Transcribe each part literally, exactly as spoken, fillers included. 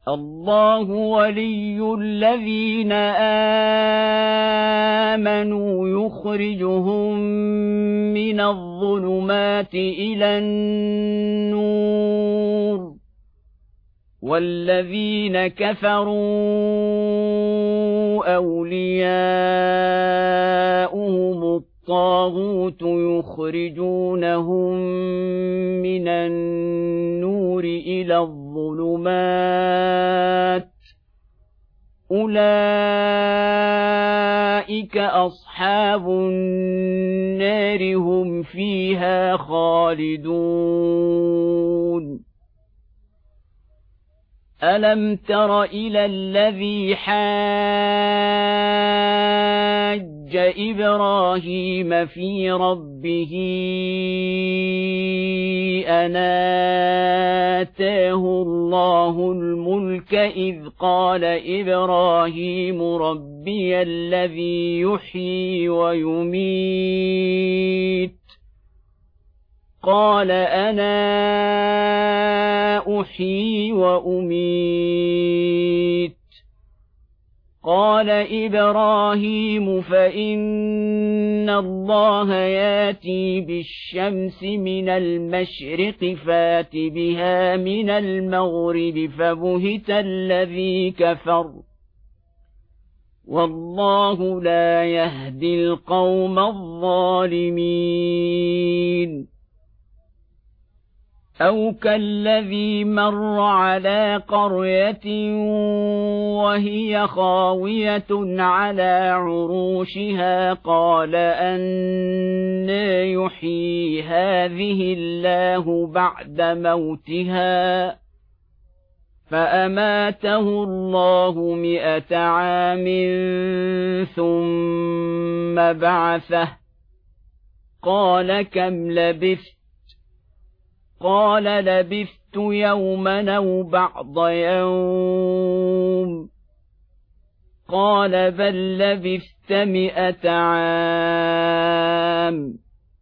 الله ولي الذين آمنوا يخرجهم من الظلمات إلى النور والذين كفروا أولياؤهم الطاغوت يخرجونهم من النور إلى الظلمات أولئك أصحاب النار هم فيها خالدون ألم تر إلى الذي حاج إبراهيم في ربه أن آتاه الله الملك إذ قال إبراهيم ربي الذي يحيي ويميت قال أنا أحيي وأميت قال إبراهيم فإن الله ياتي بالشمس من المشرق فات بها من المغرب فبهت الذي كفر والله لا يهدي القوم الظالمين أو كالذي مر على قرية وهي خاوية على عروشها قال أنى يحيي هذه الله بعد موتها فأماته الله مئة عام ثم بعثه قال كم لبثت قال لبثت يوما أو بعض يوم قال بل لبثت مئة عام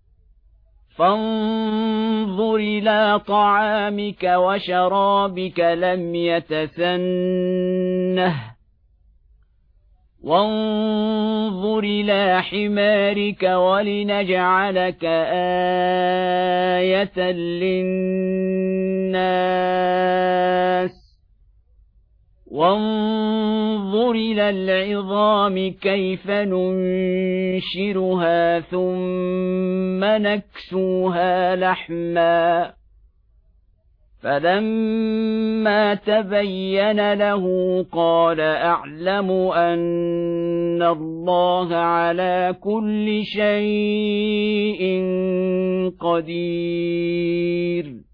فانظر إلى طعامك وشرابك لم يتسنه وانظر إلى حمارك ولنجعلك آية للناس وانظر إلى العظام كيف ننشرها ثم نكسوها لحما فلما تبين له قال أعلم أن الله على كل شيء قدير